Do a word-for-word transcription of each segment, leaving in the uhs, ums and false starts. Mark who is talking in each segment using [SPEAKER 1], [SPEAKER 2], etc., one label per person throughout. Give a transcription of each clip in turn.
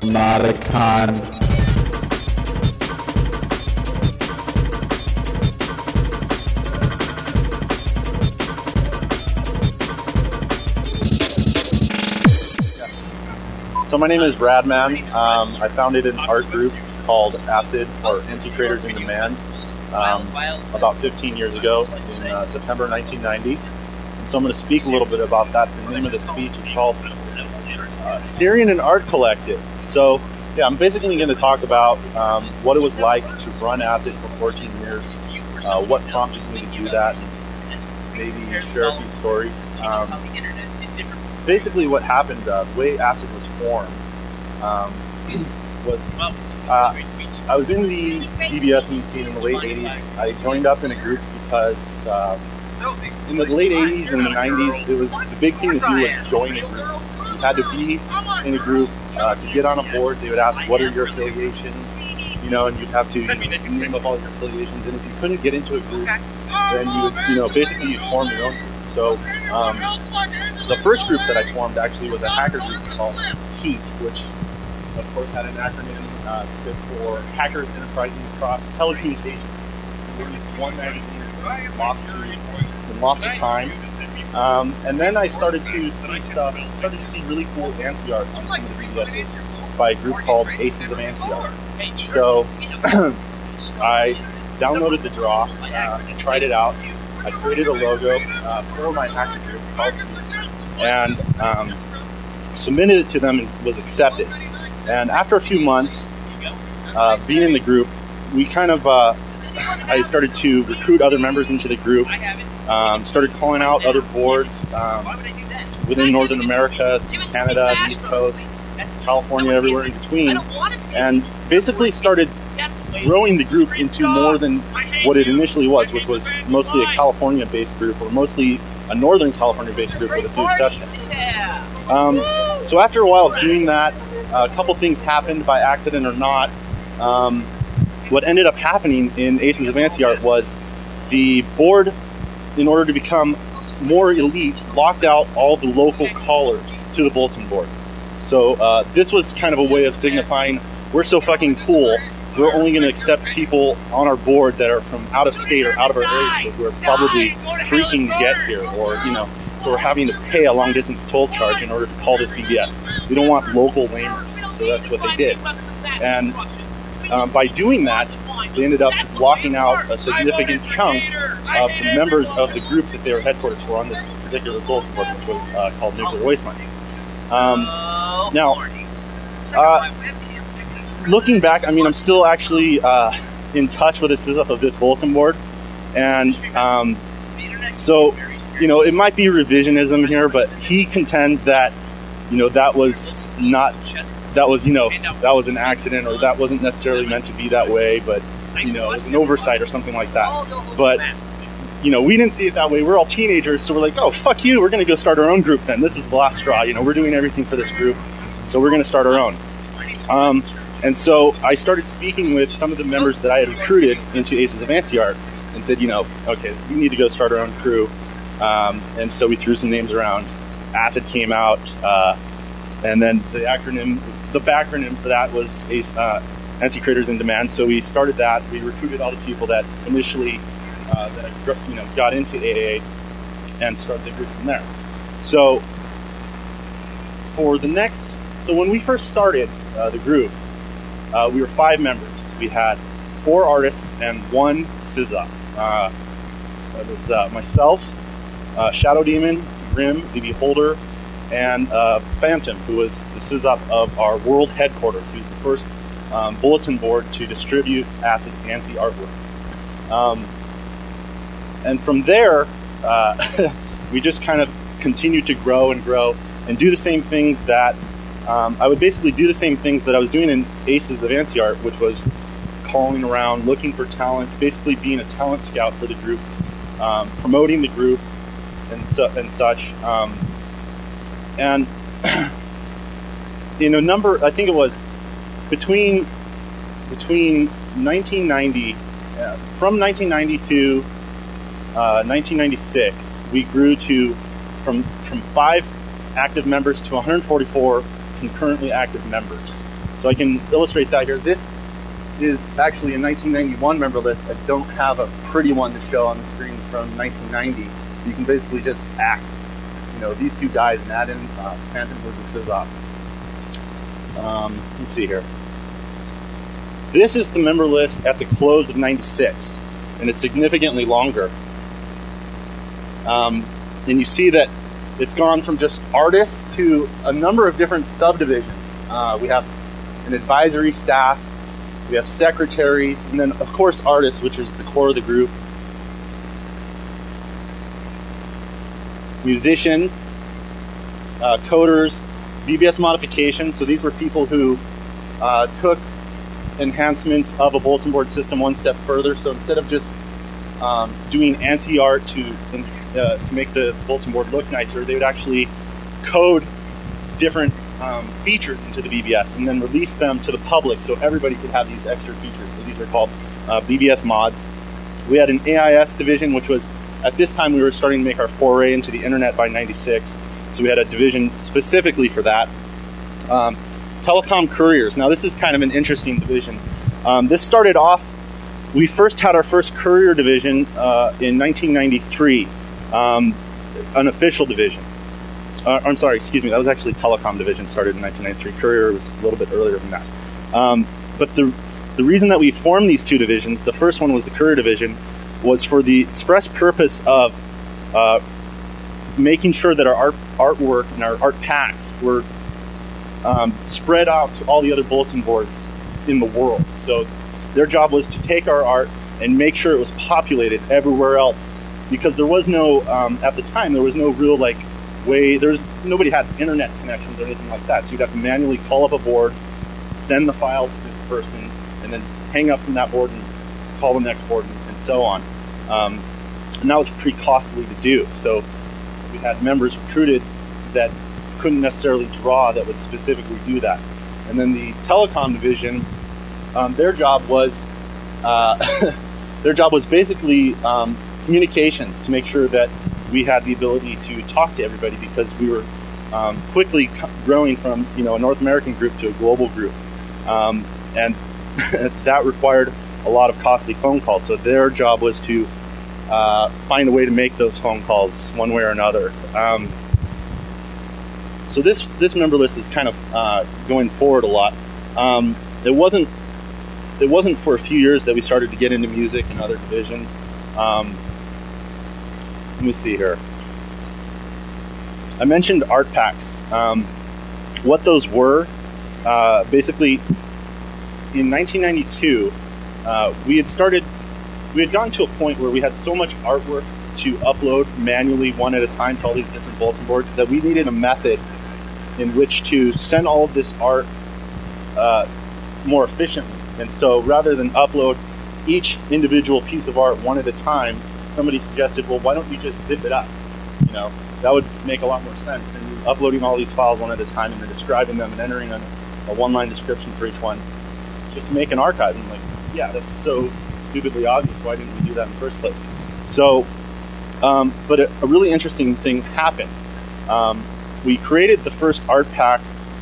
[SPEAKER 1] Nauticon.
[SPEAKER 2] So my name is Radman. Um, I founded an art group called Acid, or N C Creators in Demand, um, about fifteen years ago in uh, September nineteen ninety. And so I'm going to speak a little bit about that. The name of the speech is called uh, Steering an Art Collective. So yeah, I'm basically going to talk about um, what it was like to run Acid for fourteen years, uh, what prompted me to do that, and maybe share a few stories. Um, basically what happened, uh, the way Acid was formed, um, was uh, I was in the BBSing scene in the late eighties. I joined up in a group because uh, in the late eighties and the nineties, it was the big thing to do was join a group. You had to be in a group uh, to get on a board. They would ask, what are your affiliations? You know, and you'd have to you know, name up all your affiliations. And if you couldn't get into a group, then you would, you know, basically you'd form your own group. So um, the first group that I formed actually was a hacker group called HEAT, which of course had an acronym. Uh, it stood for Hackers Enterprising Across Telecommunications. We released one magazine and lost to, lost to time. Um, and then I started to see stuff, started to see really cool ANSI art on some of the B B Ss by a group called Aces of ANSI Art. So I downloaded the draw, uh, tried it out. I created a logo uh, for my hacker group called and um, submitted it to them and was accepted. And after a few months uh, being in the group, we kind of, uh, I started to recruit other members into the group, um, started calling out other boards um, within Northern America, Canada, the East Coast, California, everywhere in between, and basically started growing the group into more than what it initially was, which was mostly a California-based group, or mostly a Northern California-based group with a few exceptions. Um, so after a while of doing that, a couple things happened by accident or not. Um, what ended up happening in Aces of ANSI Art was the board, in order to become more elite, locked out all the local callers to the bulletin board. So uh, this was kind of a way of signifying, we're so fucking cool, we're only going to accept people on our board that are from out of state or out of our area who are probably freaking to get here, or, you know, who are having to pay a long distance toll charge in order to call this B B S. We don't want local lamers, so that's what they did. And um, by doing that, they ended up blocking out a significant chunk of the members of the group that they were headquarters for on this particular bulletin board, which was uh, called Nuclear Wasteland. Um, now, uh, looking back, I mean, I'm still actually uh, in touch with the S I Z Up of this bulletin board, and um, so, you know, it might be revisionism here, but he contends that, you know, that was not, that was, you know, that was an accident, or that wasn't necessarily meant to be that way, but, you know, it was an oversight or something like that. But, you know, we didn't see it that way. We're all teenagers, so we're like, oh, fuck you, we're going to go start our own group then. This is the last straw, you know, we're doing everything for this group, so we're going to start our own. Um, and so I started speaking with some of the members that I had recruited into Aces of ANSI Art and said, you know, okay, we need to go start our own crew. Um, and so we threw some names around. Acid came out, uh, and then the acronym, the backronym for that was Ace, uh, N C Creators in Demand. So we started that. We recruited all the people that initially, uh, that you know, got into A A A and started the group from there. So for the next, so when we first started uh, the group, uh, we were five members. We had four artists and one S I Z Up. Uh, it was uh, myself, Uh, Shadow Demon, Grim, the Beholder, and uh, Phantom, who was the S I Z Up of our world headquarters. He was the first um, bulletin board to distribute Acid ANSI artwork. Um, and from there, uh, we just kind of continued to grow and grow and do the same things that um, I would basically do the same things that I was doing in Aces of ANSI Art, which was calling around, looking for talent, basically being a talent scout for the group, um, promoting the group, and, su and such. Um, and in a number, I think it was between between nineteen ninety, uh, from nineteen ninety to uh, nineteen ninety-six, we grew to from from five active members to one hundred forty-four concurrently active members. So I can illustrate that here. This is actually a nineteen ninety-one member list. I don't have a pretty one to show on the screen from nineteen ninety. You can basically just axe, you know, these two guys and add in uh, Phantom versus Syzoth. Um, let's see here. This is the member list at the close of ninety-six, and it's significantly longer. Um, and you see that it's gone from just artists to a number of different subdivisions. Uh, we have an advisory staff, we have secretaries, and then of course artists, which is the core of the group. Musicians, uh, coders, B B S modifications. So these were people who uh, took enhancements of a bulletin board system one step further. So instead of just um, doing ANSI art to uh, to make the bulletin board look nicer, they would actually code different um, features into the B B S and then release them to the public so everybody could have these extra features. So these are called uh, B B S mods. We had an A I S division, which was, at this time, we were starting to make our foray into the internet by ninety-six. So we had a division specifically for that. Um, telecom couriers. Now this is kind of an interesting division. Um, this started off, we first had our first courier division uh, in nineteen ninety-three, um, an official division. Uh, I'm sorry, excuse me, that was actually telecom division, started in nineteen ninety-three. Courier was a little bit earlier than that. Um, but the, the reason that we formed these two divisions, the first one was the courier division, was for the express purpose of uh, making sure that our art, artwork and our art packs were um, spread out to all the other bulletin boards in the world. So their job was to take our art and make sure it was populated everywhere else, because there was no, um, at the time, there was no real like way, there's nobody had internet connections or anything like that. So you'd have to manually call up a board, send the file to this person, and then hang up from that board and call the next board and, and so on. Um, and that was pretty costly to do. So we had members recruited that couldn't necessarily draw that would specifically do that. And then the telecom division, um, their job was uh, their job was basically um, communications, to make sure that we had the ability to talk to everybody, because we were um, quickly growing from, you know, a North American group to a global group, um, and that required a lot of costly phone calls. So their job was to uh, find a way to make those phone calls one way or another. Um, so this this member list is kind of uh, going forward a lot. Um, it wasn't it wasn't for a few years that we started to get into music and other divisions. Um, let me see here. I mentioned art packs. Um, what those were, uh, basically, in nineteen ninety-two. Uh, we had started, we had gotten to a point where we had so much artwork to upload manually one at a time to all these different bulletin boards that we needed a method in which to send all of this art uh, more efficiently. And so rather than upload each individual piece of art one at a time, somebody suggested, well, why don't you just zip it up? You know, that would make a lot more sense than uploading all these files one at a time and then describing them and entering a, a one-line description for each one. Just make an archive. And like, yeah, that's so stupidly obvious. Why didn't we do that in the first place? So, um, but a, a really interesting thing happened. Um, we created the first art pack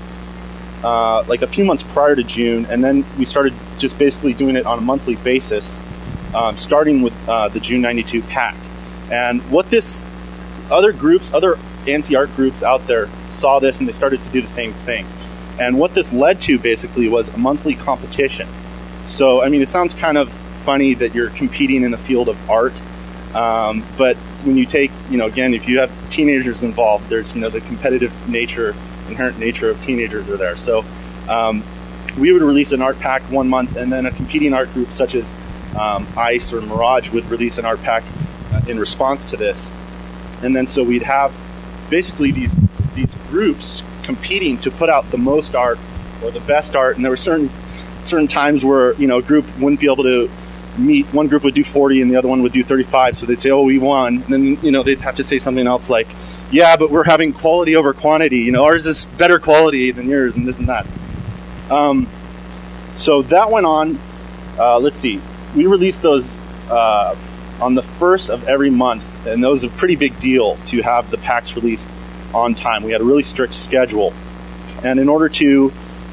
[SPEAKER 2] uh, like a few months prior to June, and then we started just basically doing it on a monthly basis, um, starting with uh, the June ninety-two pack. And what this, other groups, other ANSI art groups out there saw this and they started to do the same thing. And what this led to basically was a monthly competition. So, I mean, it sounds kind of funny that you're competing in the field of art, um, but when you take, you know, again, if you have teenagers involved, there's, you know, the competitive nature, inherent nature of teenagers are there. So um, we would release an art pack one month, and then a competing art group such as um, ICE or Mirage would release an art pack uh, in response to this. And then so we'd have basically these these groups competing to put out the most art or the best art, and there were certain certain times where, you know, a group wouldn't be able to meet. One group would do forty and the other one would do thirty-five, so they'd say, oh, we won. And then, you know, they'd have to say something else like, yeah, but we're having quality over quantity, you know, ours is better quality than yours, and this and that. Um, so that went on. Uh, let's see, we released those uh, on the first of every month, and that was a pretty big deal to have the packs released on time. We had a really strict schedule, and in order to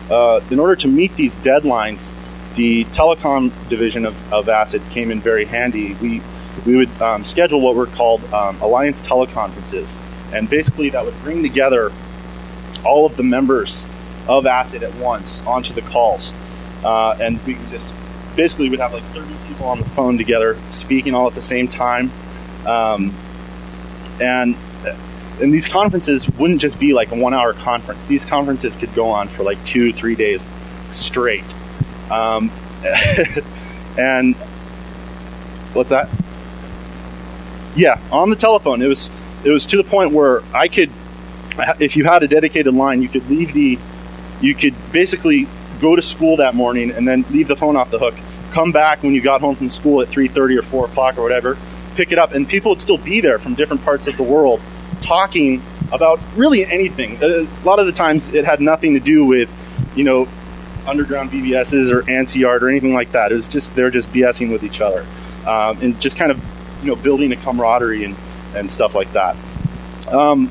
[SPEAKER 2] uh, in order to meet these deadlines, the telecom division of, of ACID came in very handy. We we would um, schedule what were called um, Alliance teleconferences, and basically that would bring together all of the members of ACID at once onto the calls, uh, and we could just basically would have like thirty people on the phone together, speaking all at the same time, um, and and these conferences wouldn't just be like a one-hour conference. These conferences could go on for like two, three days straight. Um, and what's that? Yeah, on the telephone. It was it was to the point where I could, if you had a dedicated line, you could leave the, you could basically go to school that morning and then leave the phone off the hook. Come back when you got home from school at three thirty or four o'clock or whatever. Pick it up, and people would still be there from different parts of the world, talking about really anything. A lot of the times, it had nothing to do with, you know, underground B B Ss or ANSI art or anything like that. It was just they're just BSing with each other, um, and just kind of, you know, building a camaraderie and, and stuff like that. Um,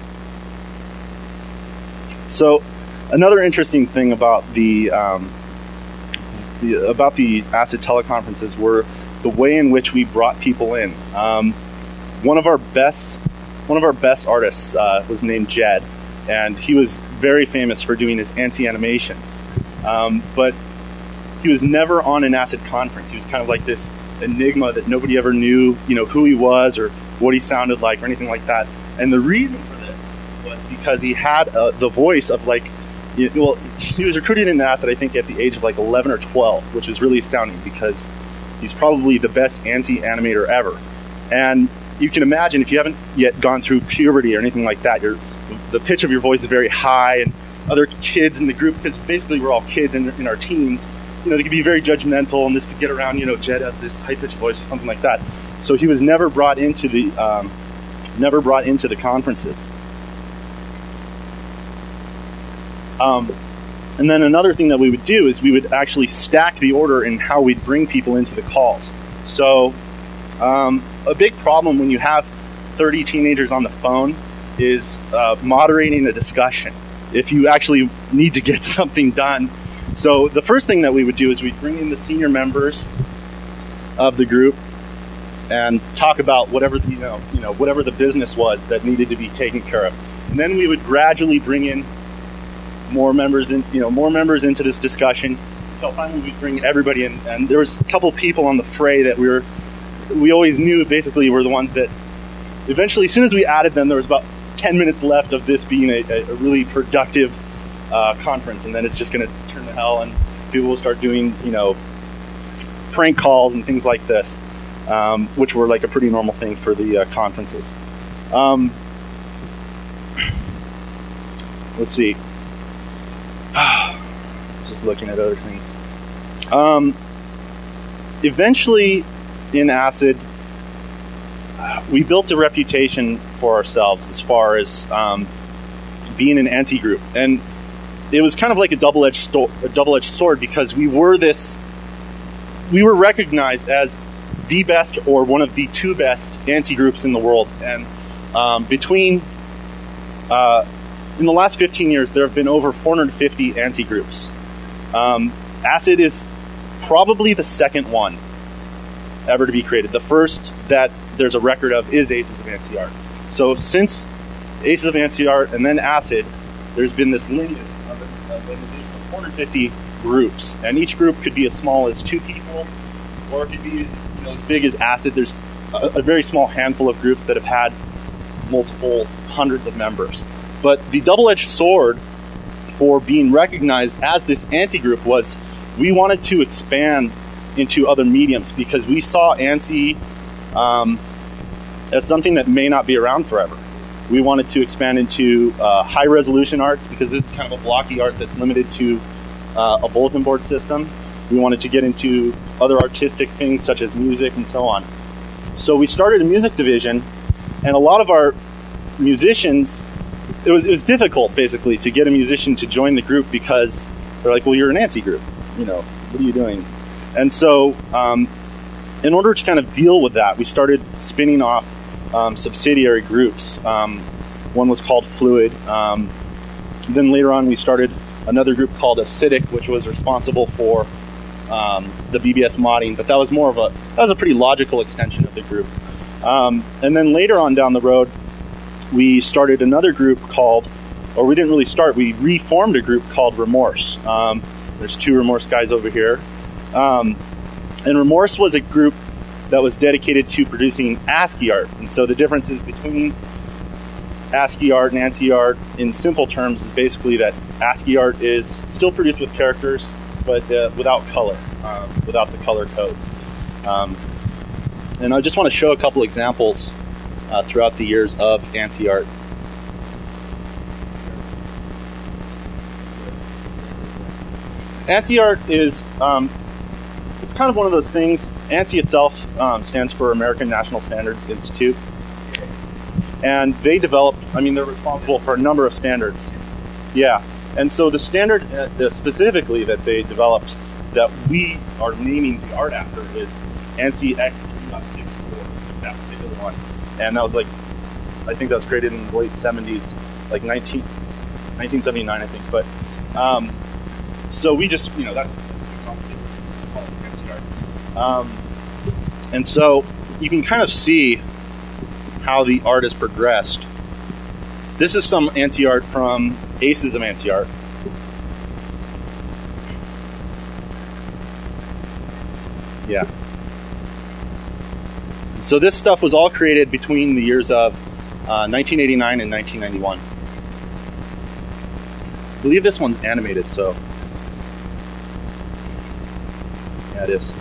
[SPEAKER 2] so another interesting thing about the, um, the about the ACID teleconferences were the way in which we brought people in. Um, one of our best one of our best artists uh, was named Jed, and he was very famous for doing his ANSI animations. Um, but he was never on an ACID conference. He was kind of like this enigma that nobody ever knew, you know, who he was or what he sounded like or anything like that. And the reason for this was because he had uh, the voice of like, you know, well, he was recruited into ACID, I think, at the age of like eleven or twelve, which is really astounding because he's probably the best ANSI animator ever. And you can imagine, if you haven't yet gone through puberty or anything like that, your the pitch of your voice is very high, and other kids in the group, because basically we're all kids in, in our teens, you know, they could be very judgmental, and this could get around, you know, Jed has this high-pitched voice or something like that. So he was never brought into the, um, never brought into the conferences. Um, and then another thing that we would do is we would actually stack the order in how we'd bring people into the calls. So um, a big problem when you have thirty teenagers on the phone is uh, moderating a discussion if you actually need to get something done. So the first thing that we would do is we'd bring in the senior members of the group and talk about whatever the, you know, you know, whatever the business was that needed to be taken care of. And then we would gradually bring in more members in, you know, more members into this discussion until finally we'd bring everybody in. And there was a couple people on the fray that we were, we always knew basically were the ones that eventually, as soon as we added them, there was about ten minutes left of this being a, a really productive uh, conference, and then it's just going to turn to hell, and people will start doing, you know, prank calls and things like this, um, which were like a pretty normal thing for the uh, conferences. Um, let's see. Just looking at other things. Um, eventually, in ACID, we built a reputation for ourselves as far as um, being an ANSI group, and it was kind of like a double-edged sto- a double-edged sword, because we were this, we were recognized as the best or one of the two best ANSI groups in the world. And um, between uh, in the last fifteen years, there have been over four hundred fifty ANSI groups. Um, ACID is probably the second one ever to be created. The first that there's a record of is Aces of ANSI Art. So since Aces of ANSI Art and then ACID, there's been this lineage of, of, of four hundred fifty groups, and each group could be as small as two people, or it could be, you know, as big as ACID. There's a, a very small handful of groups that have had multiple hundreds of members. But the double-edged sword for being recognized as this ANSI group was we wanted to expand into other mediums, because we saw ANSI um, as something that may not be around forever. We wanted to expand into uh, high-resolution arts, because this is kind of a blocky art that's limited to uh, a bulletin board system. We wanted to get into other artistic things such as music and so on. So we started a music division, and a lot of our musicians, it was, it was difficult basically to get a musician to join the group, because they're like, well, you're an ANSI group, you know, what are you doing? And so um, in order to kind of deal with that, we started spinning off um, subsidiary groups. Um, one was called Fluid. Um, then later on we started another group called Acidic, which was responsible for um, the B B S modding, but that was more of a that was a pretty logical extension of the group. Um, and then later on down the road, we started another group called, or we didn't really start, we reformed a group called Remorse. Um, there's two Remorse guys over here. Um, and Remorse was a group that was dedicated to producing ASCII art. And so the differences between ASCII art and ANSI art in simple terms is basically that ASCII art is still produced with characters, but uh, without color, um, without the color codes. Um, and I just want to show a couple examples uh, throughout the years of ANSI art. ANSI art is, um, it's kind of one of those things. ANSI itself um, stands for American National Standards Institute. And they developed, I mean, they're responsible for a number of standards. Yeah. And so the standard uh, specifically that they developed that we are naming the art after is ANSI X three point sixty-four, that particular one. And that was like, I think that was created in the late seventies, like nineteen, nineteen seventy-nine, I think. But, um, so we just, you know, that's, that's called ANSI art. Um, and so you can kind of see how the art has progressed. This is some ANSI art from Aces of ANSI art. Yeah. So this stuff was all created between the years of uh, nineteen eighty-nine and nineteen ninety-one. I believe this one's animated, so yeah, it is.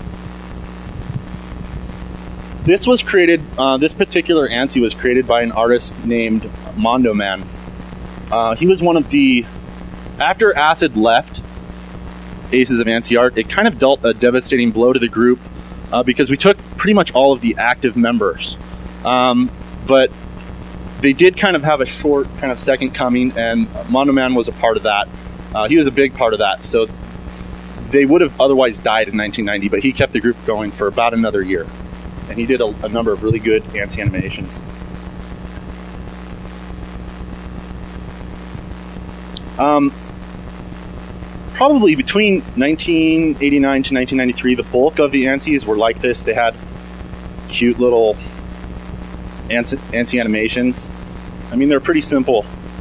[SPEAKER 2] This was created, uh, this particular ANSI was created by an artist named Mondo Man. Uh, he was one of the, after Acid left Aces of ANSI art, it kind of dealt a devastating blow to the group uh, because we took pretty much all of the active members. Um, but they did kind of have a short kind of second coming, and Mondo Man was a part of that. Uh, he was a big part of that. So they would have otherwise died in nineteen ninety, but he kept the group going for about another year. And he did a, a number of really good ANSI animations. Um, probably between nineteen eighty-nine to nineteen ninety-three, the bulk of the ANSIs were like this. They had cute little ANSI, ANSI animations. I mean, they're pretty simple.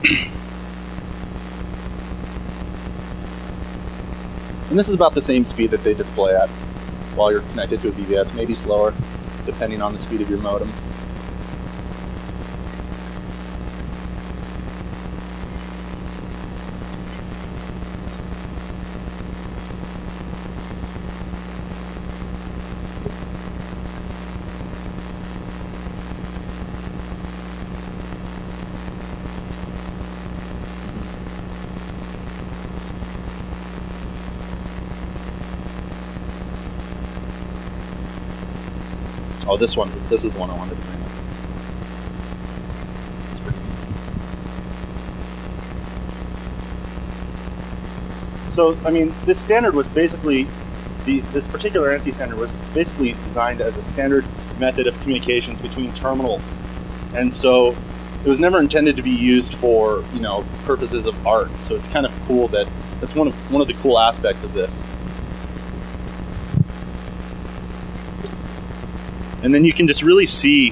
[SPEAKER 2] And this is about the same speed that they display at while you're connected to a B B S, maybe slower, depending on the speed of your modem. Oh, this one, this is the one I wanted to bring up. It's pretty neat. So, I mean, this standard was basically, the, this particular ANSI standard was basically designed as a standard method of communications between terminals. And so it was never intended to be used for, you know, purposes of art. So it's kind of cool that, that's one of, one of the cool aspects of this. And then you can just really see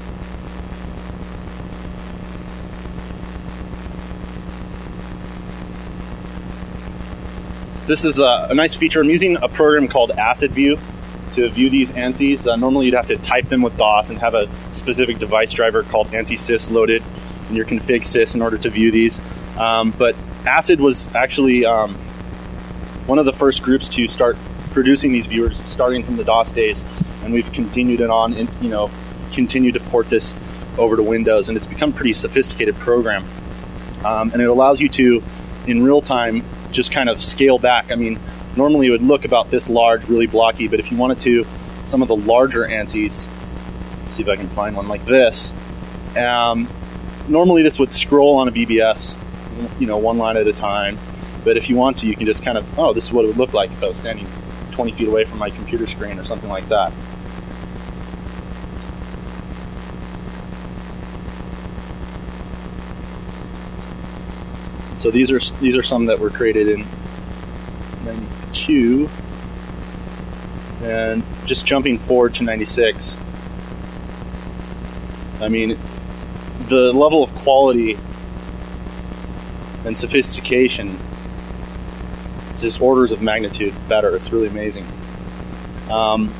[SPEAKER 2] this is a, a nice feature. I'm using a program called Acid View to view these ANSIs. Uh, normally you'd have to type them with DOS and have a specific device driver called ANSI sys loaded in your config sys in order to view these. Um, but Acid was actually um, one of the first groups to start producing these viewers starting from the DOS days. And we've continued it on, and you know, continued to port this over to Windows, and it's become a pretty sophisticated program. Um, and it allows you to, in real time, just kind of scale back. I mean, normally it would look about this large, really blocky, but if you wanted to, some of the larger ANSIs, let's see if I can find one like this. Um, normally this would scroll on a B B S, you know, one line at a time. But if you want to, you can just kind of, oh, this is what it would look like if I was standing twenty feet away from my computer screen or something like that. So these are these are some that were created in ninety-two, and just jumping forward to ninety-six. I mean, the level of quality and sophistication is just orders of magnitude better. It's really amazing. Um,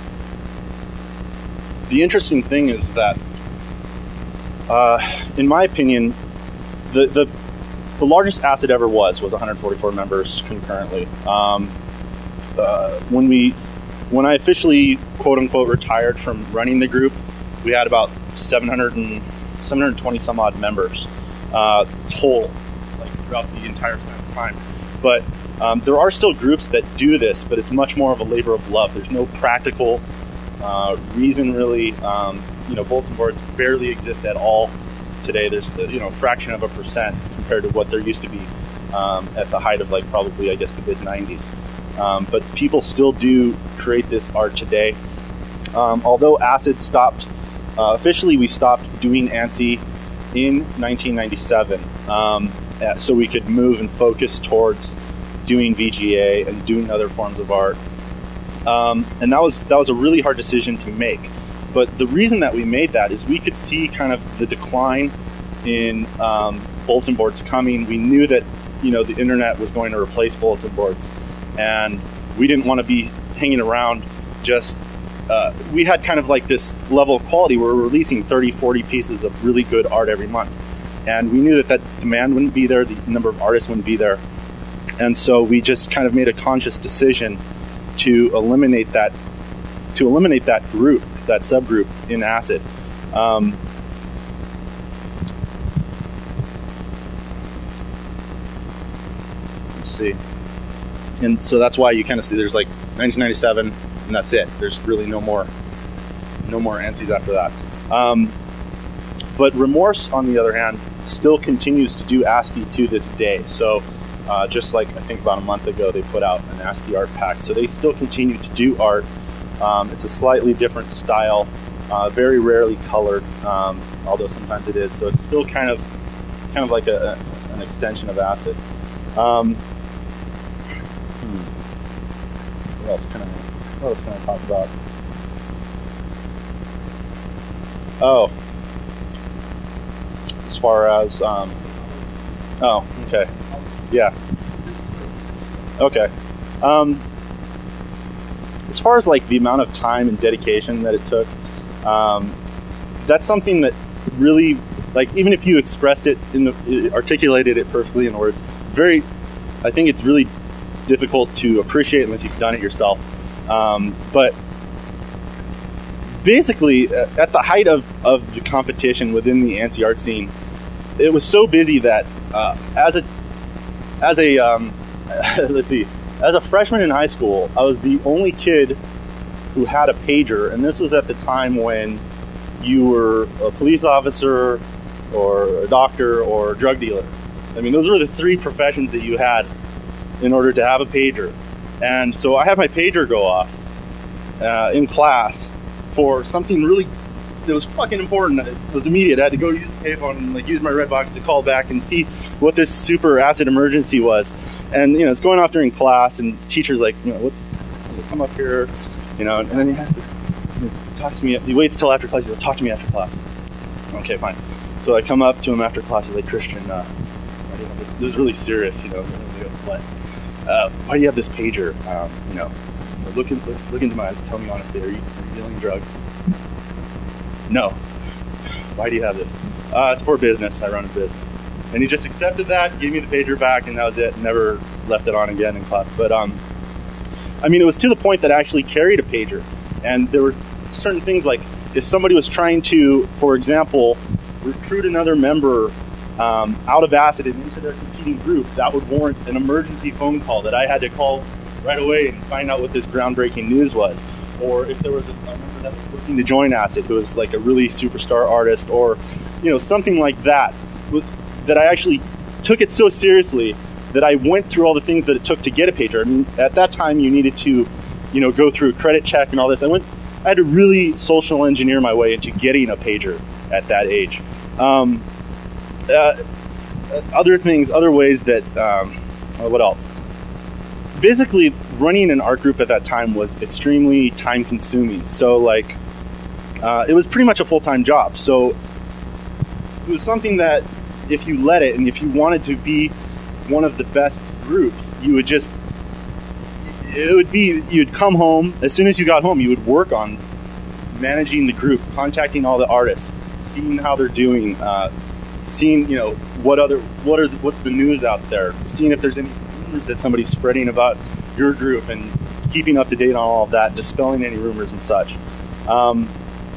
[SPEAKER 2] the interesting thing is that, uh, in my opinion, the, the the largest ACID ever was was one hundred forty-four members concurrently. Um, uh, when we when I officially quote unquote retired from running the group, we had about seven hundred and seven hundred twenty some odd members uh, total, like throughout the entire time. But um, there are still groups that do this, but it's much more of a labor of love. There's no practical uh, reason really. Um, you know, bulletin boards barely exist at all today. There's the, you know, fraction of a percent compared to what there used to be um, at the height of like probably I guess the mid nineties. Um, but people still do create this art today. Um, although ACID stopped. Uh, officially, we stopped doing ANSI in nineteen ninety-seven, um, so we could move and focus towards doing V G A and doing other forms of art. Um, and that was that was a really hard decision to make. But the reason that we made that is we could see kind of the decline in um, bulletin boards coming. We knew that, you know, the internet was going to replace bulletin boards, and we didn't want to be hanging around just. Uh, we had kind of like this level of quality where we're releasing thirty, forty pieces of really good art every month. And we knew that that demand wouldn't be there, the number of artists wouldn't be there. And so we just kind of made a conscious decision to eliminate that, to eliminate that group, that subgroup in ACID. Um, let's see. And so that's why you kind of see there's like nineteen ninety-seven, and that's it. There's really no more, no more ANSIs after that. Um, but Remorse, on the other hand, still continues to do ASCII to this day. So uh, just like I think about a month ago, they put out an ASCII art pack. So they still continue to do art. Um, it's a slightly different style, uh, very rarely colored, um, although sometimes it is. So it's still kind of, kind of like a, a, an extension of ACID. Um, hmm. What else can I? What else can I talk about? Oh, as far as, um, oh, okay, yeah, okay. Um, as far as like the amount of time and dedication that it took, um, that's something that really, like, even if you expressed it, in the, articulated it perfectly in words, very, I think it's really difficult to appreciate unless you've done it yourself. Um, but basically, at the height of, of the competition within the ANSI art scene, it was so busy that uh, as a as a um, let's see, as a freshman in high school, I was the only kid who had a pager, and this was at the time when you were a police officer or a doctor or a drug dealer. I mean, those were the three professions that you had in order to have a pager. And so I had my pager go off uh, in class for something really that was fucking important. It was immediate. I had to go use the payphone and like use my Redbox to call back and see what this super ACID emergency was. And you know, it's going off during class, and the teacher's like, you know, what's come up here, you know, and then he has this. He talks to me. He waits till after class. He's like, talk to me after class. Okay, fine. So I come up to him after class. He's like, Christian, uh, this, this is really serious, you know. What? Uh, why do you have this pager? Um, you know, look, in, look, look into my eyes. Tell me honestly, are you, are you dealing drugs? No. Why do you have this? Uh, it's for business. I run a business. And he just accepted that, gave me the pager back, and that was it. Never left it on again in class. But um, I mean, it was to the point that I actually carried a pager, and there were certain things like if somebody was trying to, for example, recruit another member Um, out of ACID and into their competing group, that would warrant an emergency phone call that I had to call right away and find out what this groundbreaking news was. Or if there was a, a member that was looking to join ACID who was like a really superstar artist, or you know, something like that, that I actually took it so seriously that I went through all the things that it took to get a pager. I mean, at that time you needed to, you know, go through a credit check and all this. I went, I had to really social engineer my way into getting a pager at that age. Um, Uh, other things, other ways that, um, what else? Basically, running an art group at that time was extremely time consuming. So like, uh, it was pretty much a full-time job. So it was something that if you let it, and if you wanted to be one of the best groups, you would just, it would be, you'd come home, as soon as you got home, you would work on managing the group, contacting all the artists, seeing how they're doing, uh, seeing, you know, what other, what are, the, what's the news out there, seeing if there's any rumors that somebody's spreading about your group, and keeping up to date on all of that, dispelling any rumors and such. Um,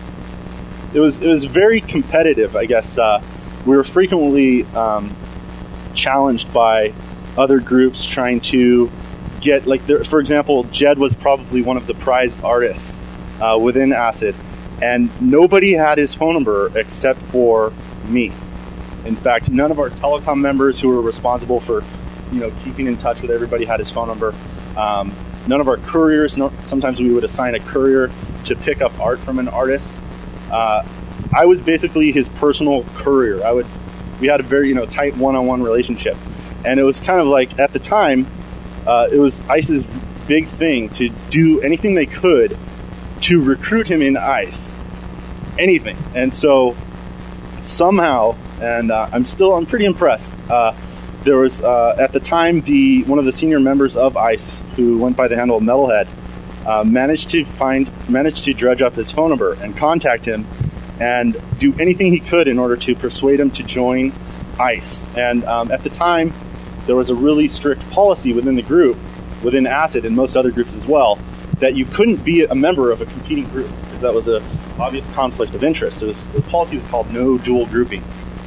[SPEAKER 2] it was, it was very competitive, I guess. Uh, we were frequently um, challenged by other groups trying to get, like, there, for example, Jed was probably one of the prized artists uh, within Acid, and nobody had his phone number except for me. In fact, none of our telecom members who were responsible for, you know, keeping in touch with everybody had his phone number. Um, none of our couriers, no, sometimes we would assign a courier to pick up art from an artist. Uh, I was basically his personal courier. I would, we had a very, you know, tight one-on-one relationship. And it was kind of like, at the time, uh, it was ICE's big thing to do anything they could to recruit him into ICE. Anything. And so somehow, and uh, I'm still, I'm pretty impressed, uh, there was, uh, at the time, the one of the senior members of ICE, who went by the handle of Metalhead, uh, managed to find, managed to dredge up his phone number and contact him and do anything he could in order to persuade him to join ICE. And um, at the time, there was a really strict policy within the group, within Acid and most other groups as well, that you couldn't be a member of a competing group. That was an obvious conflict of interest. It was, the policy was called no dual grouping.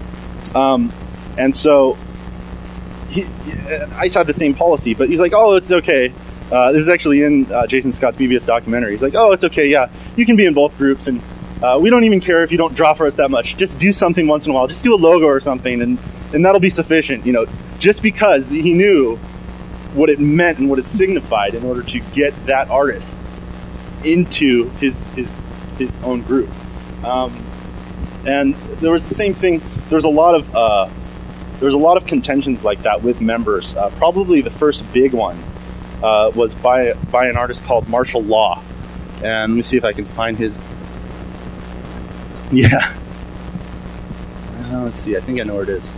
[SPEAKER 2] Um, and so he, ICE had the same policy, but he's like, oh, it's okay. Uh, this is actually in uh, Jason Scott's B B S documentary. He's like, oh, it's okay, yeah, you can be in both groups, and uh, we don't even care if you don't draw for us that much. Just do something once in a while. Just do a logo or something, and, and that'll be sufficient, you know, just because he knew what it meant and what it signified in order to get that artist into his his his own group. Um, and there was the same thing. There was a lot of uh, there was a lot of contentions like that with members. Uh, probably the first big one uh, was by by an artist called Martial Law. And let me see if I can find his. Yeah. Uh, let's see. I think I know where it is.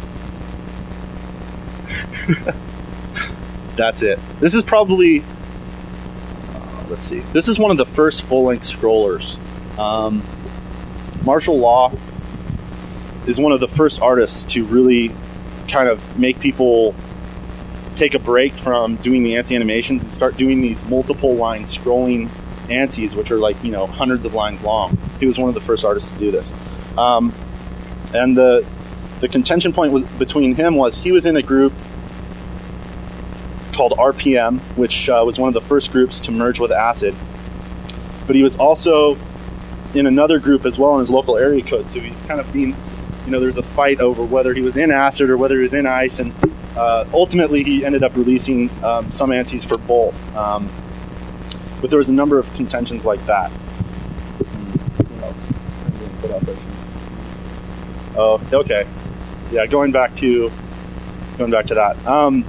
[SPEAKER 2] That's it. This is probably, uh, let's see. This is one of the first full-length scrollers. Um, Martial Law is one of the first artists to really kind of make people take a break from doing the ANSI animations and start doing these multiple line scrolling ANSIs, which are like, you know, hundreds of lines long. He was one of the first artists to do this. Um, and the the contention point was between him was he was in a group called R P M, which uh, was one of the first groups to merge with Acid. But he was also in another group as well in his local area code. So he's kind of being, you know, there's a fight over whether he was in Acid or whether he was in ICE. And uh, ultimately he ended up releasing um, some ANSIs for both. Um, but there was a number of contentions like that. What else? Put out there. Oh, okay. Yeah, going back to going back to that. Um,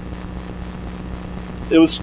[SPEAKER 2] it was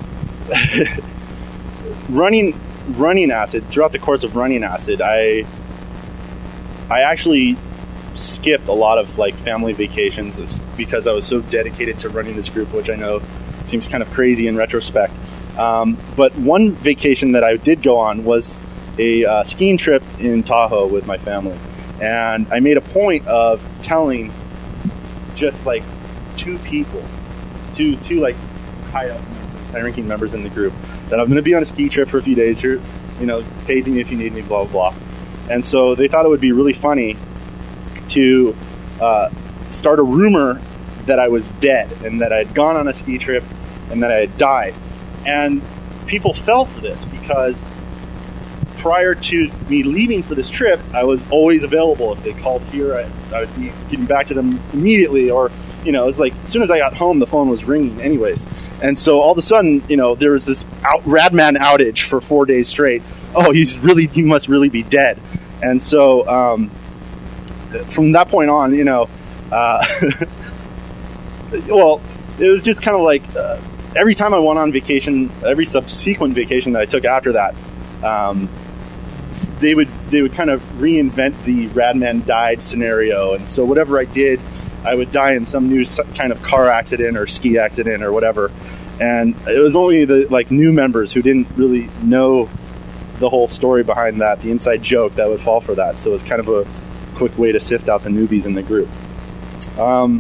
[SPEAKER 2] running running Acid throughout the course of running Acid. I I actually skipped a lot of like family vacations because I was so dedicated to running this group, which I know seems kind of crazy in retrospect. Um, but one vacation that I did go on was a uh, skiing trip in Tahoe with my family. And I made a point of telling just like two people, two, two like high up, high ranking members in the group that I'm going to be on a ski trip for a few days here, you know, page me if you need me, blah, blah, blah. And so they thought it would be really funny to uh, start a rumor that I was dead and that I had gone on a ski trip and that I had died. And people fell for this because prior to me leaving for this trip, I was always available. If they called here, I, I would be getting back to them immediately. Or, you know, it's like as soon as I got home, the phone was ringing anyways. And so all of a sudden, you know, there was this out, Radman outage for four days straight. Oh, he's really, he must really be dead. And so um, from that point on, you know, Uh, well, it was just kind of like uh, every time I went on vacation, every subsequent vacation that I took after that, um, they would they would kind of reinvent the Radman died scenario, and so whatever I did, I would die in some new kind of car accident or ski accident or whatever. And it was only the like new members who didn't really know the whole story behind that, the inside joke, that would fall for that. So it was kind of a quick way to sift out the newbies in the group. Um,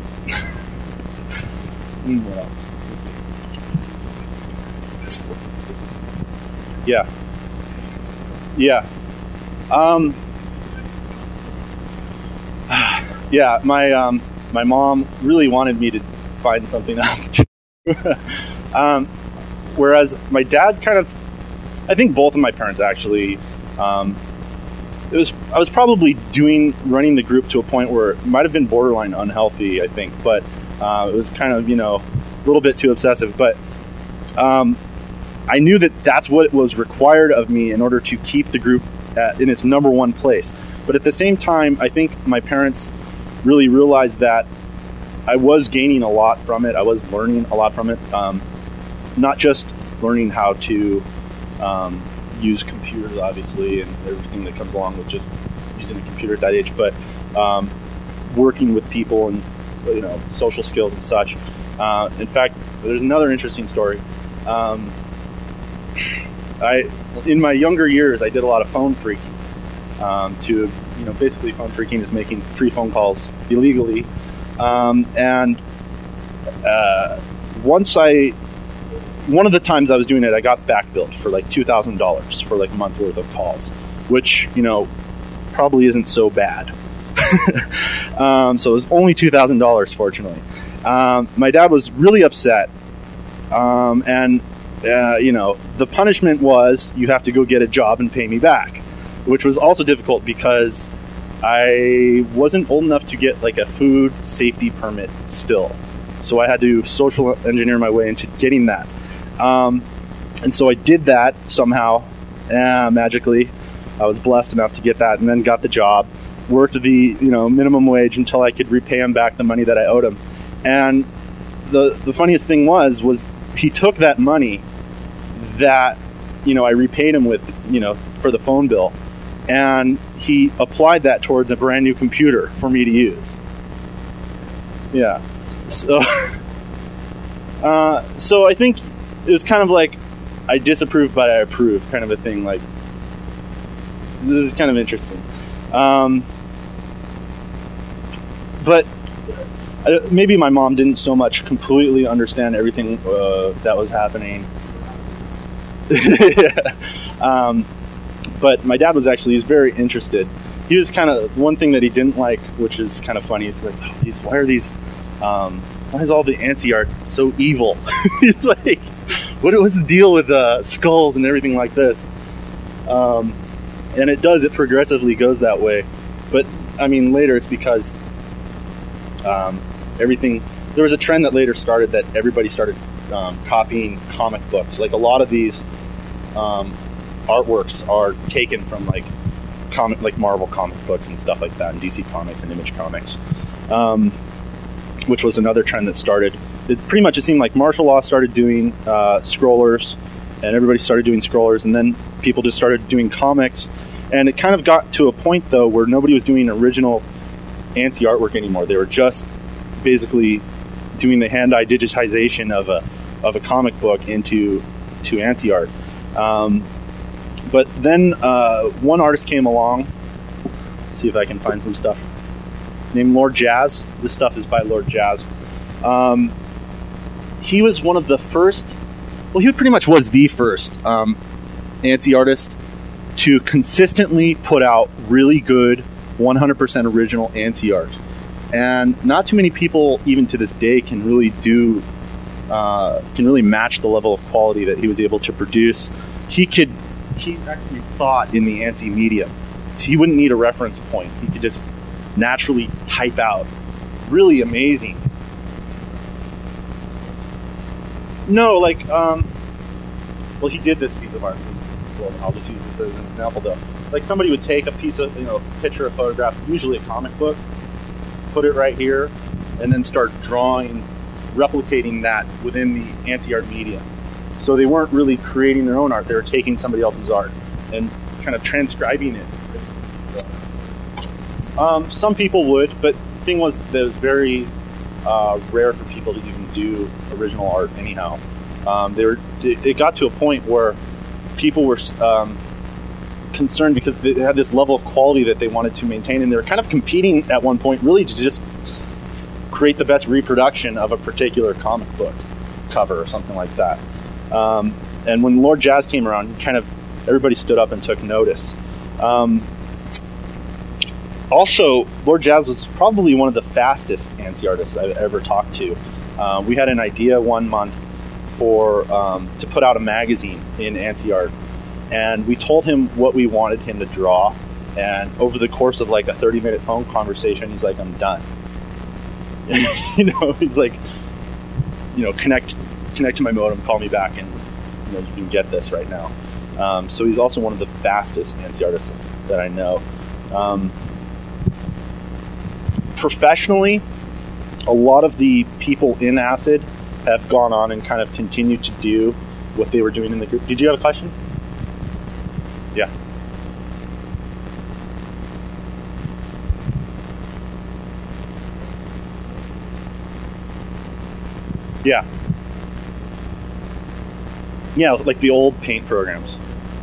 [SPEAKER 2] what else? Yeah. Yeah. Um, yeah, my um, my mom really wanted me to find something else to um, whereas my dad kind of, I think both of my parents actually, um, it was, I was probably doing, running the group to a point where it might have been borderline unhealthy, I think, but uh, it was kind of, you know, a little bit too obsessive, but um, I knew that that's what was required of me in order to keep the group at, in its number one place. But at the same time, I think my parents really realized that I was gaining a lot from it. I was learning a lot from it. Um, not just learning how to um, use computers, obviously, and everything that comes along with just using a computer at that age, but um, working with people and, you know, social skills and such. Uh, in fact, there's another interesting story. Um, I, in my younger years, I did a lot of phone phreaking. Um, to, you know, basically phone phreaking is making free phone calls illegally. Um, and uh, once I, one of the times I was doing it, I got back billed for like two thousand dollars for like a month worth of calls, which, you know, probably isn't so bad. um, so it was only two thousand dollars, fortunately. Um, my dad was really upset. Um, and, uh, you know, the punishment was you have to go get a job and pay me back, which was also difficult because I wasn't old enough to get like a food safety permit still. So I had to social engineer my way into getting that. Um, and so I did that somehow, uh, magically. I was blessed enough to get that and then got the job, worked the, you know, minimum wage until I could repay him back the money that I owed him. And the, the funniest thing was, was he took that money that, you know, I repaid him with, you know, for the phone bill, and he applied that towards a brand new computer for me to use. Yeah. So, uh, so I think it was kind of like I disapprove, but I approve kind of a thing. Like, this is kind of interesting. Um, but uh, maybe my mom didn't so much completely understand everything uh, that was happening. yeah. Um, But my dad was actually, he's very interested. He was kind of, one thing that he didn't like, which is kind of funny, he's like, oh, these, why are these, um, why is all the ANSI art so evil? He's like, what was the deal with uh, skulls and everything like this? Um, and it does, it progressively goes that way. But, I mean, later it's because um, everything, there was a trend that later started that everybody started um, copying comic books. Like a lot of these um, artworks are taken from like comic, like Marvel comic books and stuff like that, and D C Comics and Image Comics, um, which was another trend that started. It pretty much, it seemed like martial law started doing uh, scrollers, and everybody started doing scrollers, and then people just started doing comics, and it kind of got to a point though where nobody was doing original ANSI artwork anymore. They were just basically doing the hand-eye digitization of a of a comic book into to ANSI art. Um, But then uh, one artist came along. Let's see if I can find some stuff. Named Lord Jazz. This stuff is by Lord Jazz. Um, he was one of the first. Well, he pretty much was the first um, ANSI artist to consistently put out really good, one hundred percent original ANSI art. And not too many people, even to this day, can really do, uh, can really match the level of quality that he was able to produce. He could. He actually thought in the ANSI medium. He wouldn't need a reference point. He could just naturally type out. Really amazing. No, like, um, well, he did this piece of art. Well, I'll just use this as an example, though. Like, somebody would take a piece of, you know, picture, a photograph, usually a comic book, put it right here, and then start drawing, replicating that within the ANSI art media. So they weren't really creating their own art, they were taking somebody else's art and kind of transcribing it. Um, some people would, but the thing was that it was very uh, rare for people to even do original art anyhow. Um, they were, it, it got to a point where people were um, concerned because they had this level of quality that they wanted to maintain, and they were kind of competing at one point really to just create the best reproduction of a particular comic book cover or something like that. Um, and when Lord Jazz came around, kind of everybody stood up and took notice. Um, also, Lord Jazz was probably one of the fastest ANSI artists I've ever talked to. Uh, we had an idea one month for um, to put out a magazine in ANSI art, and we told him what we wanted him to draw, and over the course of like a thirty minute phone conversation, he's like, I'm done. You know, he's like, you know, connect connect to my modem, call me back, and you know, you can get this right now. Um, so he's also one of the fastest ANSI artists that I know. Um, professionally, a lot of the people in ACID have gone on and kind of continued to do what they were doing in the group. Did you have a question? Yeah. Yeah. Yeah, like the old paint programs.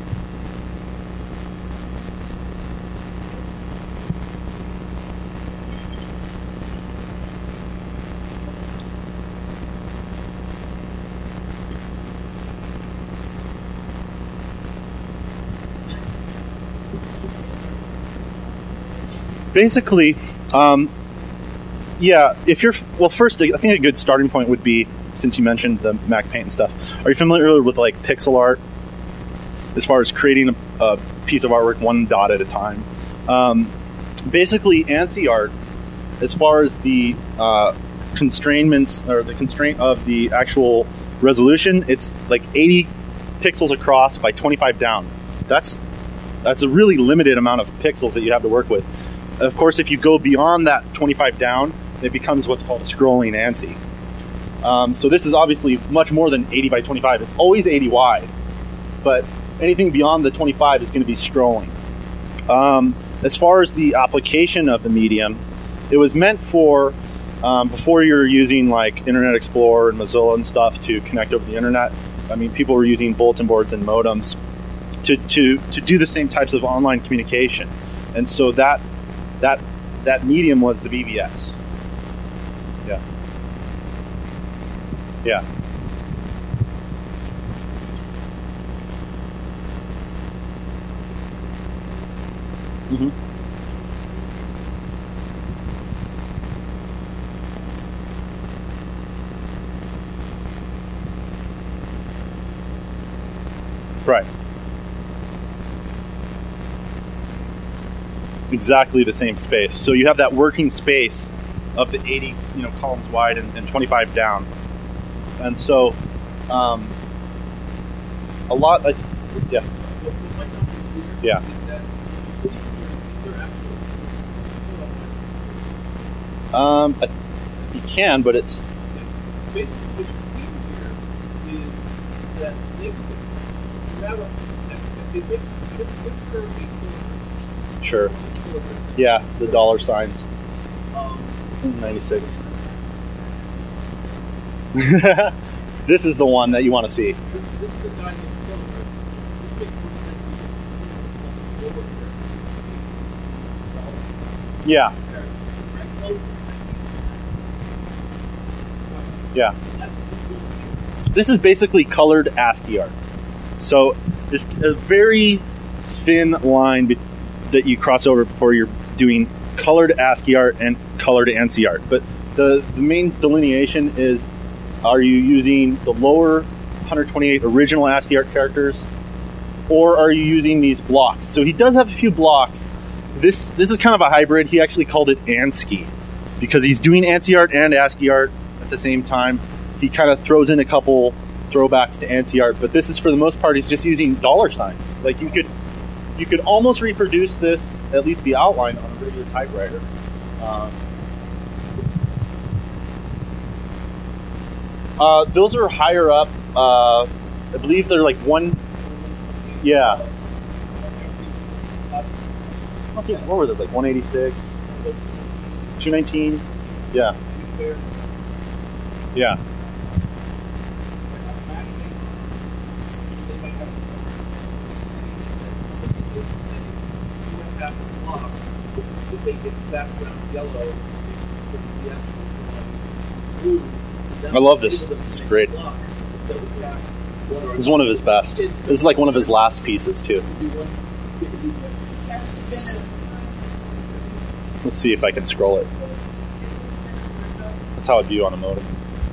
[SPEAKER 2] Basically, um, yeah, if you're, well, first, I think a good starting point would be, since you mentioned the Mac Paint and stuff, are you familiar with like pixel art as far as creating a, a piece of artwork one dot at a time? Um, basically, ANSI art, as far as the uh, constraints or the constraint of the actual resolution, it's like eighty pixels across by twenty-five down. That's that's a really limited amount of pixels that you have to work with. Of course, if you go beyond that twenty-five down, it becomes what's called a scrolling ANSI. Um, so this is obviously much more than eighty by twenty-five. It's always eighty wide, but anything beyond the twenty-five is going to be scrolling. Um, as far as the application of the medium, it was meant for um, before you're using like Internet Explorer and Mozilla and stuff to connect over the internet. I mean, people were using bulletin boards and modems to to to do the same types of online communication, and so that that that medium was the B B S. Yeah. Yeah. Mm-hmm. Right. Exactly the same space. So you have that working space of the eighty, you know, columns wide and, and twenty-five down. And so, um, a lot, like, yeah, yeah. Um, I, you can, but it's
[SPEAKER 1] basically what you see here is that they have a, if it's, it's currently
[SPEAKER 2] sure, yeah, the dollar signs,
[SPEAKER 1] um,
[SPEAKER 2] ninety-six. This is the one that you want to see.
[SPEAKER 1] This, this is the guy named Phillips. This makes more sense because over here.
[SPEAKER 2] Yeah. Yeah. This is basically colored ASCII art. So it's a very thin line be- that you cross over before you're doing colored ASCII art and colored ANSI art. But the, the main delineation is, are you using the lower one twenty-eight original ASCII art characters, or are you using these blocks? So he does have a few blocks. This this is kind of a hybrid. He actually called it ANSCII because he's doing ANSI art and ASCII art at the same time. He kind of throws in a couple throwbacks to ANSI art, but this is for the most part he's just using dollar signs. Like you could you could almost reproduce this, at least the outline, on a regular typewriter. Um, Uh, those are higher up. Uh, I believe they're like one. Yeah. Okay, what were those? Like one eighty-six, two nineteen. Yeah. Yeah. I love this. This is great. This is one of his best. This is like one of his last pieces too. Let's see if I can scroll it. That's how I view on a modem.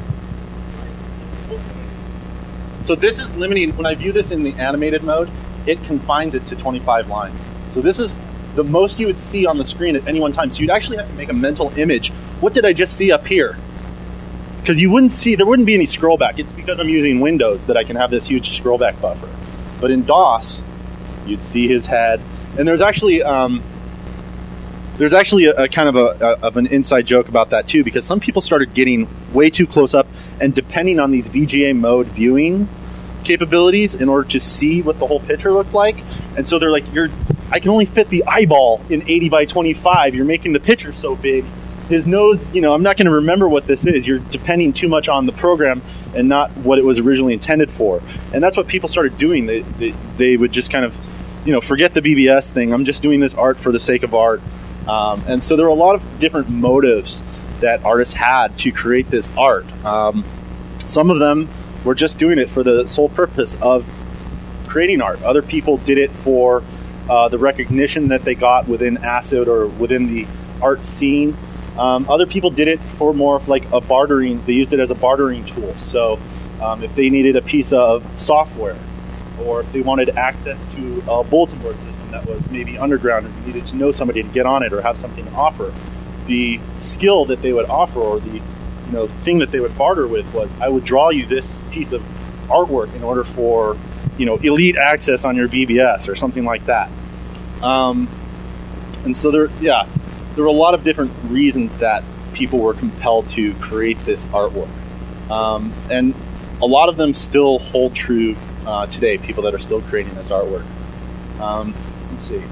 [SPEAKER 2] So this is limiting. When I view this in the animated mode, it confines it to twenty-five lines. So this is the most you would see on the screen at any one time. So you'd actually have to make a mental image. What did I just see up here? Because you wouldn't see, there wouldn't be any scroll back. It's because I'm using Windows that I can have this huge scroll back buffer. But in DOS, you'd see his head. And there's actually um, there's actually a, a kind of a, a of an inside joke about that too, because some people started getting way too close up and depending on these V G A mode viewing capabilities in order to see what the whole picture looked like. And so they're like, "You're, I can only fit the eyeball in eighty by twenty-five. You're making the picture so big. His nose, you know, I'm not going to remember what this is. You're depending too much on the program and not what it was originally intended for." And that's what people started doing. They, they, they would just kind of, you know, forget the B B S thing. I'm just doing this art for the sake of art. Um, and so there were a lot of different motives that artists had to create this art. Um, some of them were just doing it for the sole purpose of creating art. Other people did it for uh, the recognition that they got within ACID or within the art scene. Um, other people did it for more of like a bartering. They used it as a bartering tool. So um, if they needed a piece of software, or if they wanted access to a bulletin board system that was maybe underground and needed to know somebody to get on it or have something to offer, the skill that they would offer or the you know thing that they would barter with was, I would draw you this piece of artwork in order for you know elite access on your B B S or something like that. Um, and so there, yeah. There were a lot of different reasons that people were compelled to create this artwork. Um, and a lot of them still hold true uh, today, people that are still creating this artwork. Um, let's see.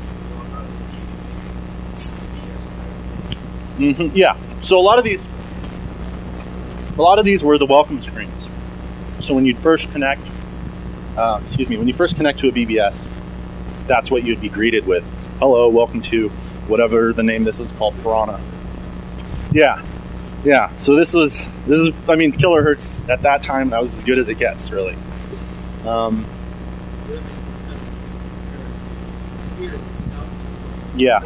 [SPEAKER 2] Mm-hmm, yeah, so a lot of these a lot of these were the welcome screens. So when you'd first connect, uh, excuse me, when you first connect to a B B S, that's what you'd be greeted with. Hello, welcome to whatever the name this was called, Piranha. Yeah, yeah. So this was this is I mean, kilohertz at that time, that was as good as it gets, really. Um, yeah.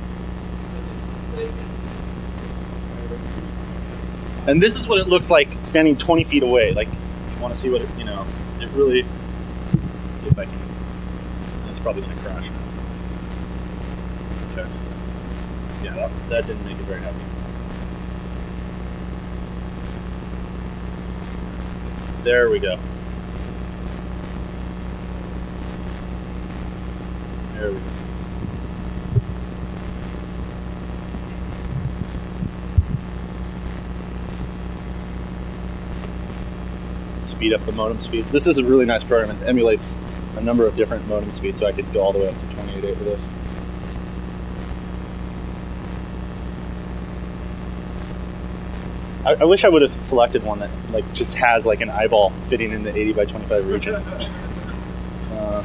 [SPEAKER 2] And this is what it looks like standing twenty feet away. Like, if you want to see what it, you know, it really. Let's see if I can. That's probably going to crash. Okay. Yeah, that, that didn't make it very happy. There we go. There we go. Speed up the modem speed. This is a really nice program. It emulates a number of different modem speeds, so I could go all the way up to twenty-eight eight with this. I, I wish I would have selected one that like just has like an eyeball fitting in the eighty by twenty-five region. uh,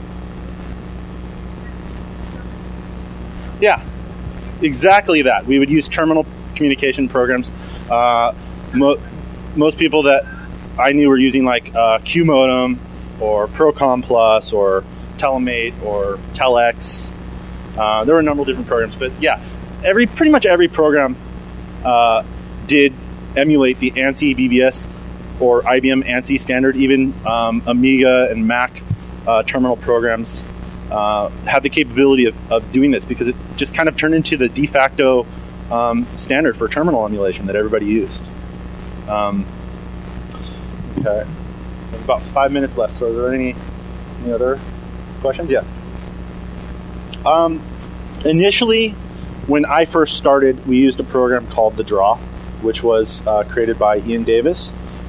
[SPEAKER 2] yeah, exactly that. We would use terminal communication programs. Uh, mo- most people that I knew were using like uh, Q modem or Procom Plus or Telemate or Telex. Uh, there were a number of different programs, but yeah, every pretty much every program uh, did emulate the ANSI B B S or I B M ANSI standard. Even um, Amiga and Mac uh, terminal programs uh, had the capability of, of doing this because it just kind of turned into the de facto um, standard for terminal emulation that everybody used. Um, okay, we have about five minutes left. So, are there any any other questions? Yeah. Um, initially, when I first started, we used a program called The Draw, which was uh, created by Ian Davis.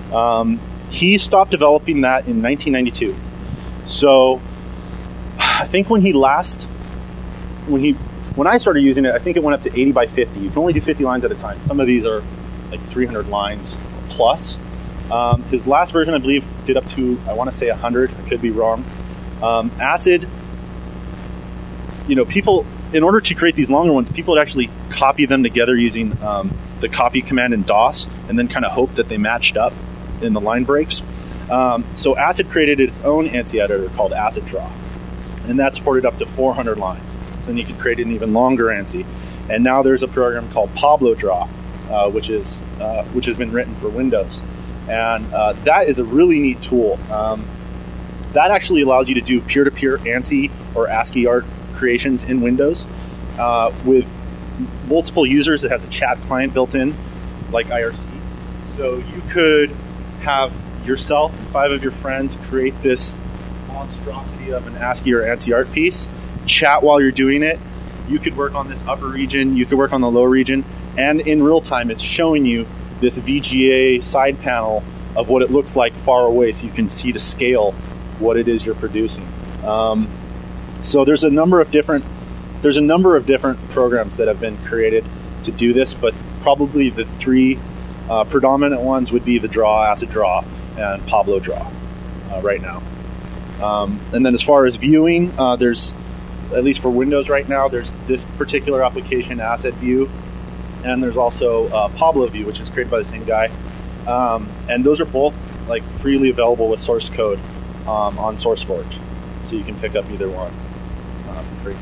[SPEAKER 2] Um, he stopped developing that in nineteen ninety-two. So I think when he last, when he, when I started using it, I think it went up to eighty by fifty. You can only do fifty lines at a time. Some of these are like three hundred lines plus. Um, his last version, I believe, did up to, I want to say one hundred. I could be wrong. Um, Acid, you know, people, in order to create these longer ones, people would actually copy them together using um, the copy command in DOS, and then kind of hope that they matched up in the line breaks. Um, so Acid created its own ANSI editor called Acid Draw, and that supported up to four hundred lines. So then you could create an even longer ANSI. And now there's a program called Pablo Draw, uh, which is uh, which has been written for Windows, and uh, that is a really neat tool. Um, that actually allows you to do peer-to-peer ANSI or ASCII art creations in Windows uh, with multiple users. It has a chat client built in, like I R C. So you could have yourself and five of your friends create this monstrosity of an ASCII or ANSI art piece, chat while you're doing it. You could work on this upper region, you could work on the lower region, and in real time it's showing you this V G A side panel of what it looks like far away, so you can see to scale what it is you're producing. Um, so there's a number of different there's a number of different programs that have been created to do this, but probably the three uh, predominant ones would be the Draw, Acid Draw, and Pablo Draw uh, right now. Um, and then as far as viewing, uh, there's, at least for Windows right now, there's this particular application, Acid View, and there's also uh, Pablo View, which is created by the same guy. Um, and those are both like freely available with source code um, on SourceForge, so you can pick up either one uh, for free.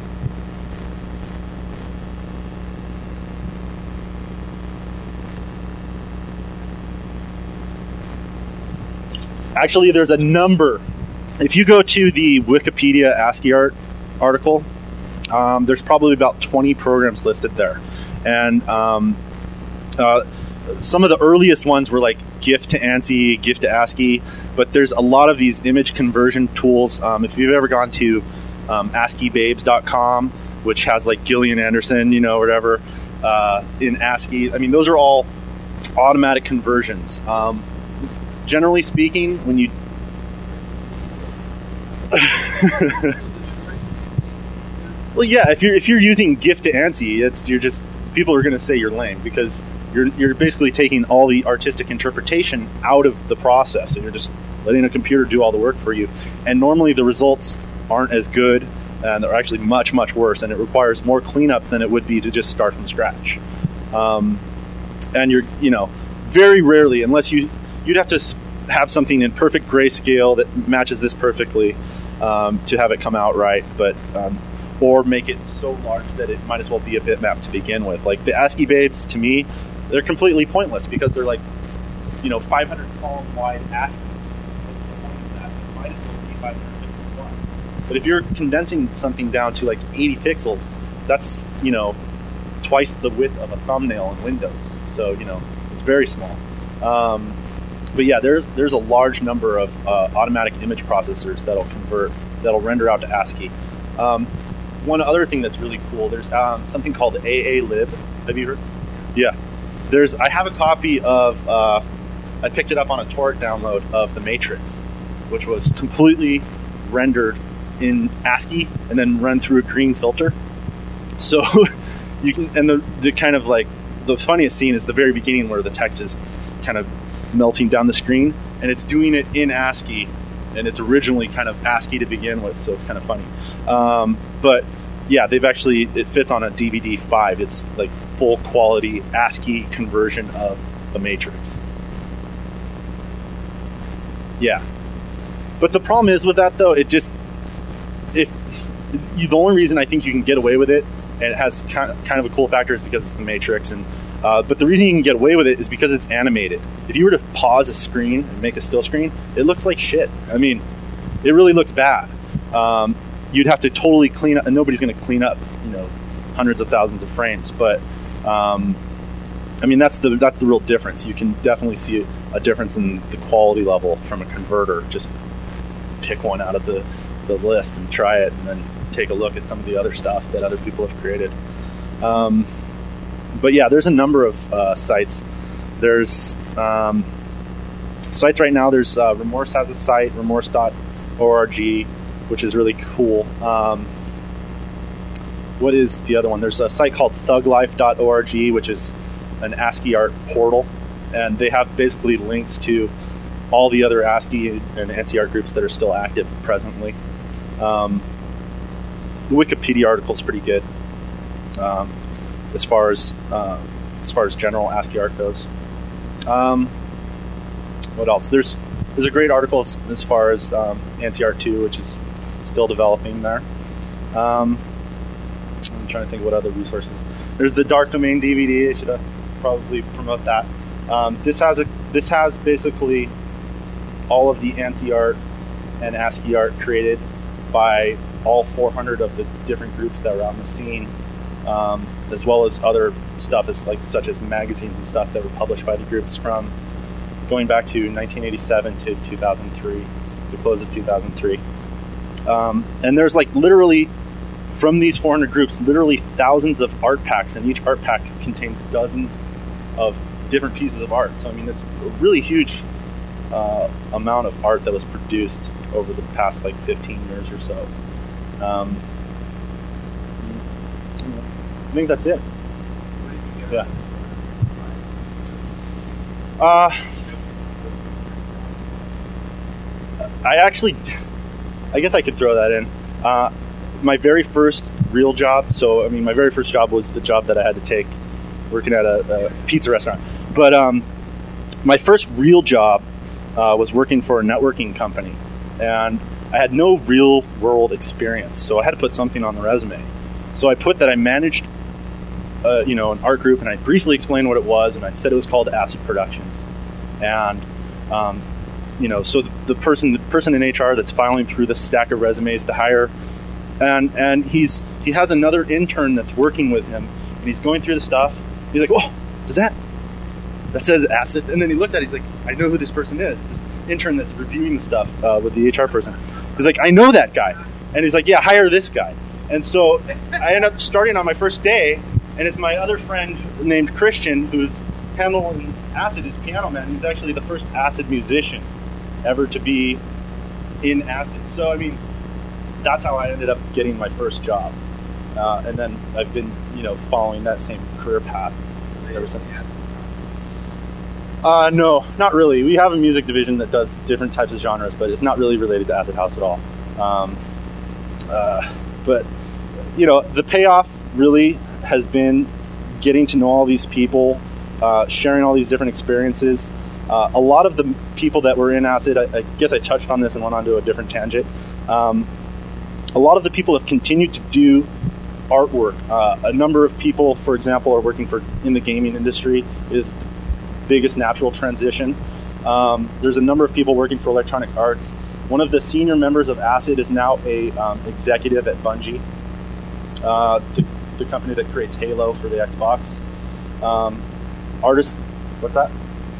[SPEAKER 2] Actually, there's a number. If you go to the Wikipedia ASCII art article, um, there's probably about twenty programs listed there. And um, uh, some of the earliest ones were like GIF to ANSI, GIF to ASCII, but there's a lot of these image conversion tools. Um, if you've ever gone to um, ASCII babes dot com, which has like Gillian Anderson, you know, whatever, uh, in ASCII, I mean, those are all automatic conversions. Um, generally speaking, when you well, yeah, if you're if you're using GIF to ANSI, it's you're just people are going to say you're lame because you're you're basically taking all the artistic interpretation out of the process, and you're just letting a computer do all the work for you. And normally the results aren't as good, and they're actually much much worse, and it requires more cleanup than it would be to just start from scratch. Um, and you're you know very rarely, unless you you'd have to have something in perfect grayscale that matches this perfectly um, to have it come out right, but um, or make it so large that it might as well be a bitmap to begin with. Like the ASCII babes, to me, they're completely pointless because they're like, you know, five hundred column wide ASCII. What's the point of that? It might as well be five hundred pixels wide. But if you're condensing something down to like eighty pixels, that's, you know, twice the width of a thumbnail in Windows. So, you know, it's very small. Um, But yeah, there's there's a large number of uh, automatic image processors that'll convert, that'll render out to ASCII. Um, one other thing that's really cool, there's um, something called A A Lib. Have you heard? Yeah. There's I have a copy of, uh, I picked it up on a torrent download of The Matrix, which was completely rendered in ASCII and then run through a green filter. So you can, and the, the kind of like, the funniest scene is the very beginning where the text is kind of melting down the screen, and it's doing it in ASCII, and it's originally kind of ASCII to begin with, so it's kind of funny. Um, but yeah, they've actually, it fits on a D V D five. It's like full quality ASCII conversion of The Matrix. Yeah. But the problem is with that though, it just, if you, the only reason I think you can get away with it, and it has kind of, kind of a cool factor, is because it's The Matrix, and Uh, but the reason you can get away with it is because it's animated. If you were to pause a screen and make a still screen, it looks like shit. I mean, it really looks bad. Um, you'd have to totally clean up, and nobody's going to clean up, you know, hundreds of thousands of frames. But um, I mean, that's the that's the real difference. You can definitely see a difference in the quality level from a converter. Just pick one out of the the list and try it, and then take a look at some of the other stuff that other people have created. Um, But yeah, there's a number of uh, sites. There's um, sites right now, there's uh, Remorse has a site, remorse dot org, which is really cool. Um, what is the other one? There's a site called thug life dot org, which is an ASCII art portal, and they have basically links to all the other ASCII and ANSI art groups that are still active presently. Um, the Wikipedia article is pretty good um, as far as uh, as far as general ASCII art goes. Um, what else? There's there's a great article as, as far as um, ANSI art two, which is still developing there. Um, I'm trying to think what other resources. There's the Dark Domain D V D. I should uh, probably promote that. Um, this has a this has basically all of the ANSI art and ASCII art created by all four hundred of the different groups that were on the scene, um, as well as other stuff as like such as magazines and stuff that were published by the groups from going back to nineteen eighty-seven to two thousand three, the close of two thousand three. Um, and there's like literally from these four hundred groups, literally thousands of art packs, and each art pack contains dozens of different pieces of art. So I mean, it's a really huge uh, amount of art that was produced over the past like fifteen years or so. Um, I think that's it. Yeah. Uh, I actually, I guess I could throw that in. Uh, my very first real job, so I mean, my very first job was the job that I had to take, working at a, a pizza restaurant. But um, my first real job uh, was working for a networking company, and I had no real world experience, so I had to put something on the resume. So I put that I managed, uh, you know, an art group, and I briefly explained what it was, and I said it was called Acid Productions. And um, you know, so the, the person, the person in H R that's filing through this stack of resumes to hire, and and he's he has another intern that's working with him, and he's going through the stuff. He's like, "Oh, does that that says Acid?" And then he looked at it. He's like, "I know who this person is. This intern that's reviewing the stuff uh, with the H R person." He's like, "I know that guy," and he's like, "Yeah, hire this guy." And so I end up starting on my first day, and it's my other friend named Christian who's handling Acid, his piano man. He's actually the first Acid musician ever to be in Acid. So I mean, that's how I ended up getting my first job, uh, and then I've been, you know, following that same career path ever since. Uh, no, not really. We have a music division that does different types of genres, but it's not really related to Acid House at all. Um, uh, but, you know, the payoff really has been getting to know all these people, uh, sharing all these different experiences. Uh, a lot of the people that were in Acid, I, I guess I touched on this and went on to a different tangent. Um, a lot of the people have continued to do artwork. Uh, a number of people, for example, are working for in the gaming industry. Is the biggest natural transition. Um, there's a number of people working for Electronic Arts. One of the senior members of Acid is now a um, executive at Bungie, uh, the, the company that creates Halo for the Xbox. Um, artists, what's that?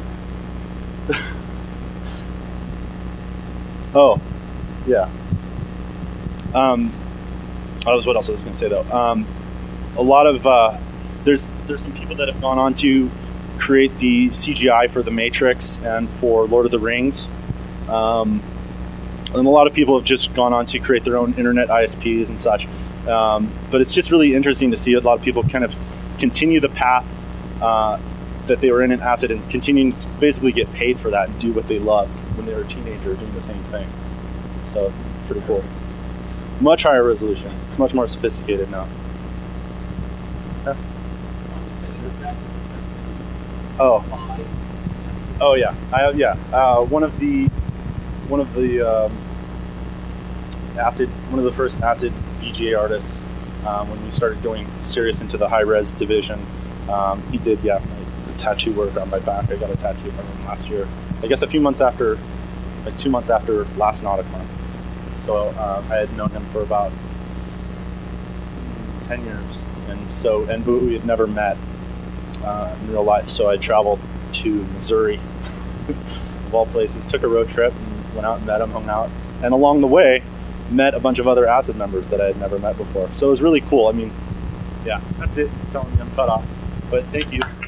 [SPEAKER 2] Oh, yeah. Um, that was what else I was going to say though. Um, a lot of uh, there's there's some people that have gone on to create the C G I for The Matrix and for Lord of the Rings. Um, and a lot of people have just gone on to create their own internet I S Ps and such. Um, but it's just really interesting to see a lot of people kind of continue the path uh, that they were in in Acid and continuing to basically get paid for that and do what they loved when they were a teenager doing the same thing. So, pretty cool. Much higher resolution. It's much more sophisticated now. Yeah. Oh. Oh yeah. I have yeah. Uh, one of the one of the um, Acid one of the first Acid V G A artists um, when we started going serious into the high res division. Um, he did yeah the tattoo work on my back. I got a tattoo from him last year. I guess a few months after, like two months after last Nauticon. So uh, I had known him for about ten years, and so and we had never met uh, in real life. So I traveled to Missouri, of all places, took a road trip, and went out and met him, hung out, and along the way, met a bunch of other Acid members that I had never met before. So it was really cool. I mean, yeah, that's it. It's telling me I'm cut off, but thank you.